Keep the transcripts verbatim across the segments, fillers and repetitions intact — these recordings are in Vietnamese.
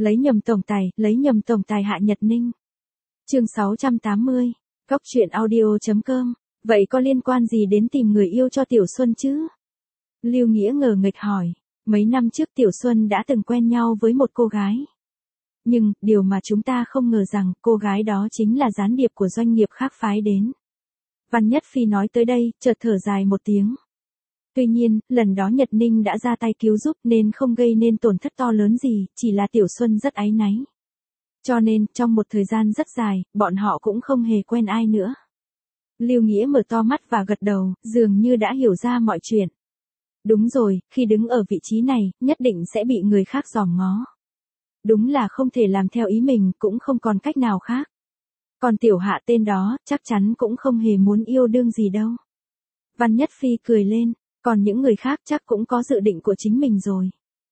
Lấy nhầm tổng tài, lấy nhầm tổng tài Hạ Nhật Ninh. Chương sáu trăm tám mươi. Cóc truyện audio chấm com. Vậy có liên quan gì đến tìm người yêu cho Tiểu Xuân chứ? Lưu Nghĩa ngờ nghệch hỏi. Mấy năm trước Tiểu Xuân đã từng quen nhau với một cô gái. Nhưng, điều mà chúng ta không ngờ rằng, cô gái đó chính là gián điệp của doanh nghiệp khác phái đến. Văn Nhất Phi nói tới đây, chợt thở dài một tiếng. Tuy nhiên, lần đó Nhật Ninh đã ra tay cứu giúp nên không gây nên tổn thất to lớn gì, chỉ là Tiểu Xuân rất áy náy. Cho nên, trong một thời gian rất dài, bọn họ cũng không hề quen ai nữa. Lưu Nghĩa mở to mắt và gật đầu, dường như đã hiểu ra mọi chuyện. Đúng rồi, khi đứng ở vị trí này, nhất định sẽ bị người khác dòm ngó. Đúng là không thể làm theo ý mình, cũng không còn cách nào khác. Còn Tiểu Hạ tên đó, chắc chắn cũng không hề muốn yêu đương gì đâu. Văn Nhất Phi cười lên, còn những người khác chắc cũng có dự định của chính mình rồi.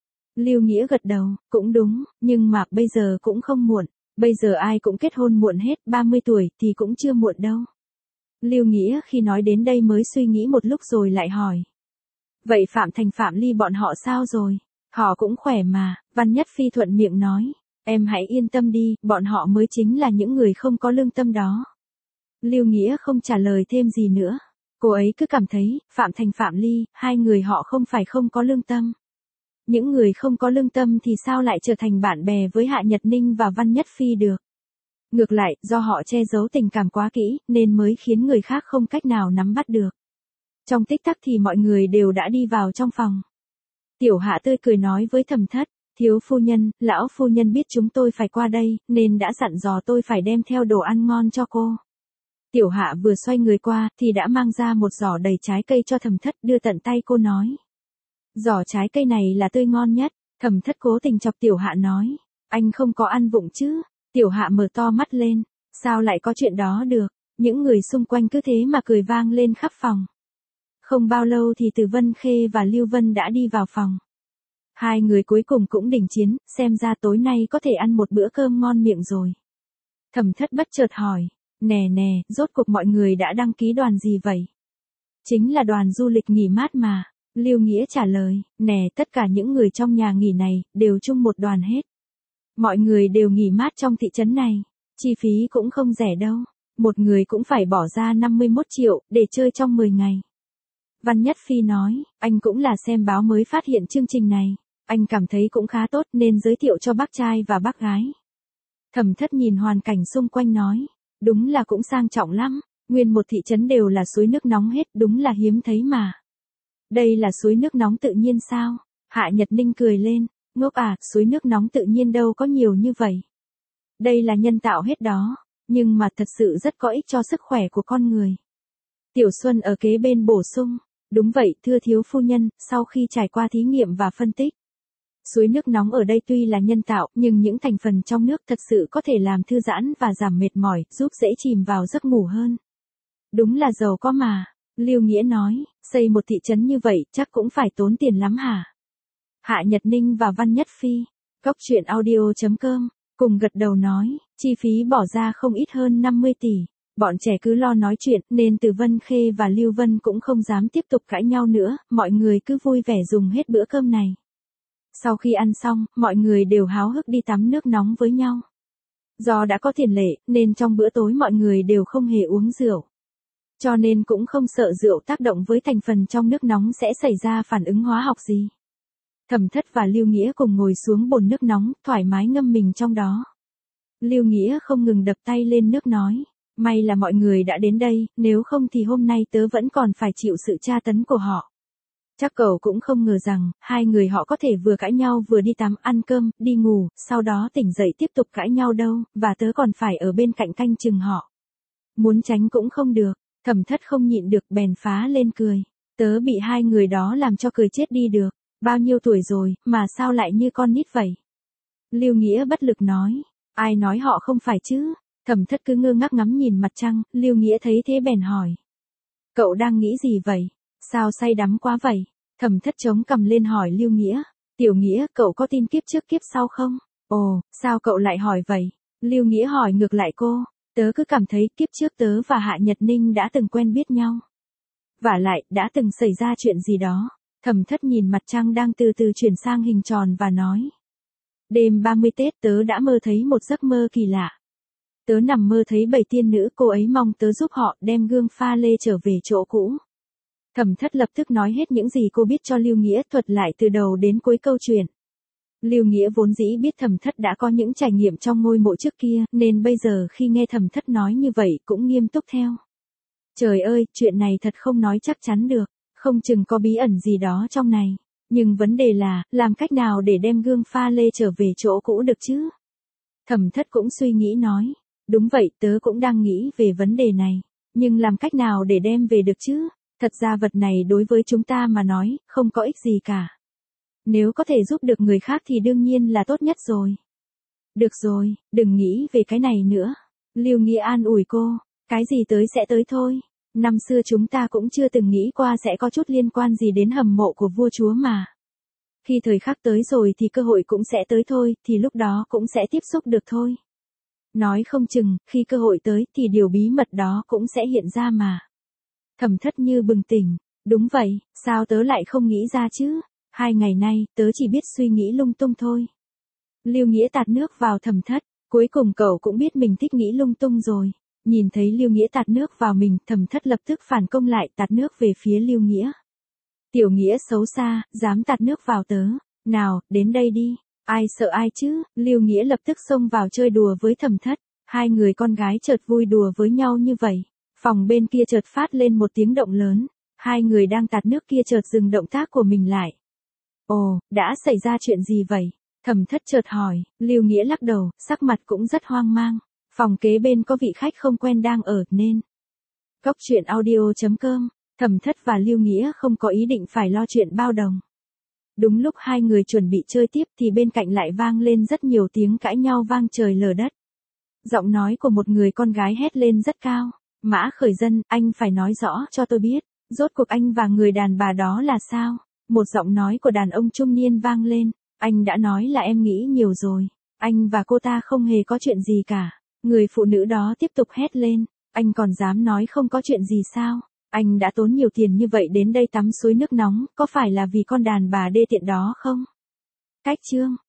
Lưu Nghĩa gật đầu, cũng đúng, nhưng mà bây giờ cũng không muộn. Bây giờ ai cũng kết hôn muộn hết, ba mươi tuổi thì cũng chưa muộn đâu. Lưu Nghĩa khi nói đến đây mới suy nghĩ một lúc rồi lại hỏi. Vậy Phạm Thành Phạm Ly bọn họ sao rồi? Họ cũng khỏe mà, Văn Nhất Phi thuận miệng nói. Em hãy yên tâm đi, bọn họ mới chính là những người không có lương tâm đó. Lưu Nghĩa không trả lời thêm gì nữa. Cô ấy cứ cảm thấy, Phạm Thành Phạm Ly, hai người họ không phải không có lương tâm. Những người không có lương tâm thì sao lại trở thành bạn bè với Hạ Nhật Ninh và Văn Nhất Phi được? Ngược lại, do họ che giấu tình cảm quá kỹ, nên mới khiến người khác không cách nào nắm bắt được. Trong tích tắc thì mọi người đều đã đi vào trong phòng. Tiểu Hạ tươi cười nói với Thẩm Thất, thiếu phu nhân, lão phu nhân biết chúng tôi phải qua đây, nên đã dặn dò tôi phải đem theo đồ ăn ngon cho cô. Tiểu Hạ vừa xoay người qua, thì đã mang ra một giỏ đầy trái cây cho Thẩm Thất đưa tận tay cô nói. Giỏ trái cây này là tươi ngon nhất, Thẩm Thất cố tình chọc Tiểu Hạ nói. Anh không có ăn vụng chứ? Tiểu Hạ mở to mắt lên, sao lại có chuyện đó được? Những người xung quanh cứ thế mà cười vang lên khắp phòng. Không bao lâu thì Từ Vân Khê và Lưu Vân đã đi vào phòng. Hai người cuối cùng cũng đình chiến, xem ra tối nay có thể ăn một bữa cơm ngon miệng rồi. Thẩm Thất bất chợt hỏi, nè nè, rốt cuộc mọi người đã đăng ký đoàn gì vậy? Chính là đoàn du lịch nghỉ mát mà. Lưu Nghĩa trả lời, nè, tất cả những người trong nhà nghỉ này, đều chung một đoàn hết. Mọi người đều nghỉ mát trong thị trấn này, chi phí cũng không rẻ đâu. Một người cũng phải bỏ ra năm mươi mốt triệu, để chơi trong mười ngày. Văn Nhất Phi nói, anh cũng là xem báo mới phát hiện chương trình này. Anh cảm thấy cũng khá tốt nên giới thiệu cho bác trai và bác gái. Thẩm Thất nhìn hoàn cảnh xung quanh nói, đúng là cũng sang trọng lắm. Nguyên một thị trấn đều là suối nước nóng hết, đúng là hiếm thấy mà. Đây là suối nước nóng tự nhiên sao? Hạ Nhật Ninh cười lên, ngốc à, suối nước nóng tự nhiên đâu có nhiều như vậy. Đây là nhân tạo hết đó, nhưng mà thật sự rất có ích cho sức khỏe của con người. Tiểu Xuân ở kế bên bổ sung, đúng vậy thưa thiếu phu nhân, sau khi trải qua thí nghiệm và phân tích. Suối nước nóng ở đây tuy là nhân tạo, nhưng những thành phần trong nước thật sự có thể làm thư giãn và giảm mệt mỏi, giúp dễ chìm vào giấc ngủ hơn. Đúng là giàu có mà. Lưu Nghĩa nói, xây một thị trấn như vậy chắc cũng phải tốn tiền lắm hả? Hạ Nhật Ninh và Văn Nhất Phi, cóc truyện audio chấm com, cùng gật đầu nói, chi phí bỏ ra không ít hơn năm mươi tỷ. Bọn trẻ cứ lo nói chuyện nên Từ Vân Khê và Lưu Vân cũng không dám tiếp tục cãi nhau nữa, mọi người cứ vui vẻ dùng hết bữa cơm này. Sau khi ăn xong, mọi người đều háo hức đi tắm nước nóng với nhau. Do đã có tiền lệ, nên trong bữa tối mọi người đều không hề uống rượu. Cho nên cũng không sợ rượu tác động với thành phần trong nước nóng sẽ xảy ra phản ứng hóa học gì. Thẩm Thất và Lưu Nghĩa cùng ngồi xuống bồn nước nóng, thoải mái ngâm mình trong đó. Lưu Nghĩa không ngừng đập tay lên nước nói, may là mọi người đã đến đây, nếu không thì hôm nay tớ vẫn còn phải chịu sự tra tấn của họ. Chắc cậu cũng không ngờ rằng, hai người họ có thể vừa cãi nhau vừa đi tắm, ăn cơm, đi ngủ, sau đó tỉnh dậy tiếp tục cãi nhau đâu, và tớ còn phải ở bên cạnh canh chừng họ. Muốn tránh cũng không được. Thẩm Thất không nhịn được bèn phá lên cười. Tớ bị hai người đó làm cho cười chết đi được. Bao nhiêu tuổi rồi, mà sao lại như con nít vậy? Lưu Nghĩa bất lực nói. Ai nói họ không phải chứ? Thẩm Thất cứ ngơ ngác ngắm nhìn mặt trăng, Lưu Nghĩa thấy thế bèn hỏi. Cậu đang nghĩ gì vậy? Sao say đắm quá vậy? Thẩm Thất chống cằm lên hỏi Lưu Nghĩa. Tiểu Nghĩa, cậu có tin kiếp trước kiếp sau không? Ồ, sao cậu lại hỏi vậy? Lưu Nghĩa hỏi ngược lại cô. Tớ cứ cảm thấy kiếp trước tớ và Hạ Nhật Ninh đã từng quen biết nhau. Vả lại, đã từng xảy ra chuyện gì đó. Thẩm Thất nhìn mặt trăng đang từ từ chuyển sang hình tròn và nói. Đêm ba mươi Tết tớ đã mơ thấy một giấc mơ kỳ lạ. Tớ nằm mơ thấy bảy tiên nữ, cô ấy mong tớ giúp họ đem gương pha lê trở về chỗ cũ. Thẩm Thất lập tức nói hết những gì cô biết cho Lưu Nghĩa, thuật lại từ đầu đến cuối câu chuyện. Lưu Nghĩa vốn dĩ biết Thẩm Thất đã có những trải nghiệm trong ngôi mộ trước kia, nên bây giờ khi nghe Thẩm Thất nói như vậy cũng nghiêm túc theo. Trời ơi, chuyện này thật không nói chắc chắn được, không chừng có bí ẩn gì đó trong này. Nhưng vấn đề là, làm cách nào để đem gương pha lê trở về chỗ cũ được chứ? Thẩm Thất cũng suy nghĩ nói, đúng vậy, tớ cũng đang nghĩ về vấn đề này. Nhưng làm cách nào để đem về được chứ? Thật ra vật này đối với chúng ta mà nói, không có ích gì cả. Nếu có thể giúp được người khác thì đương nhiên là tốt nhất rồi. Được rồi, đừng nghĩ về cái này nữa. Lưu Nghĩa an ủi cô, cái gì tới sẽ tới thôi. Năm xưa chúng ta cũng chưa từng nghĩ qua sẽ có chút liên quan gì đến hầm mộ của vua chúa mà. Khi thời khắc tới rồi thì cơ hội cũng sẽ tới thôi, thì lúc đó cũng sẽ tiếp xúc được thôi. Nói không chừng, khi cơ hội tới thì điều bí mật đó cũng sẽ hiện ra mà. Thẩm Thất như bừng tỉnh, đúng vậy, sao tớ lại không nghĩ ra chứ? Hai ngày nay, tớ chỉ biết suy nghĩ lung tung thôi. Lưu Nghĩa tạt nước vào Thẩm Thất, cuối cùng cậu cũng biết mình thích nghĩ lung tung rồi. Nhìn thấy Lưu Nghĩa tạt nước vào mình, Thẩm Thất lập tức phản công lại, tạt nước về phía Lưu Nghĩa. Tiểu Nghĩa xấu xa, dám tạt nước vào tớ. Nào, đến đây đi. Ai sợ ai chứ? Lưu Nghĩa lập tức xông vào chơi đùa với Thẩm Thất. Hai người con gái chợt vui đùa với nhau như vậy. Phòng bên kia chợt phát lên một tiếng động lớn. Hai người đang tạt nước kia chợt dừng động tác của mình lại. Ồ, đã xảy ra chuyện gì vậy? Thẩm Thất chợt hỏi. Lưu Nghĩa lắc đầu, sắc mặt cũng rất hoang mang. Phòng kế bên có vị khách không quen đang ở, nên. Góc truyện audio chấm com, Thẩm Thất và Lưu Nghĩa không có ý định phải lo chuyện bao đồng. Đúng lúc hai người chuẩn bị chơi tiếp thì bên cạnh lại vang lên rất nhiều tiếng cãi nhau vang trời lở đất. Giọng nói của một người con gái hét lên rất cao. Mã Khởi Dân, anh phải nói rõ cho tôi biết, rốt cuộc anh và người đàn bà đó là sao? Một giọng nói của đàn ông trung niên vang lên. Anh đã nói là em nghĩ nhiều rồi. Anh và cô ta không hề có chuyện gì cả. Người phụ nữ đó tiếp tục hét lên. Anh còn dám nói không có chuyện gì sao? Anh đã tốn nhiều tiền như vậy đến đây tắm suối nước nóng, có phải là vì con đàn bà đê tiện đó không? Cách chương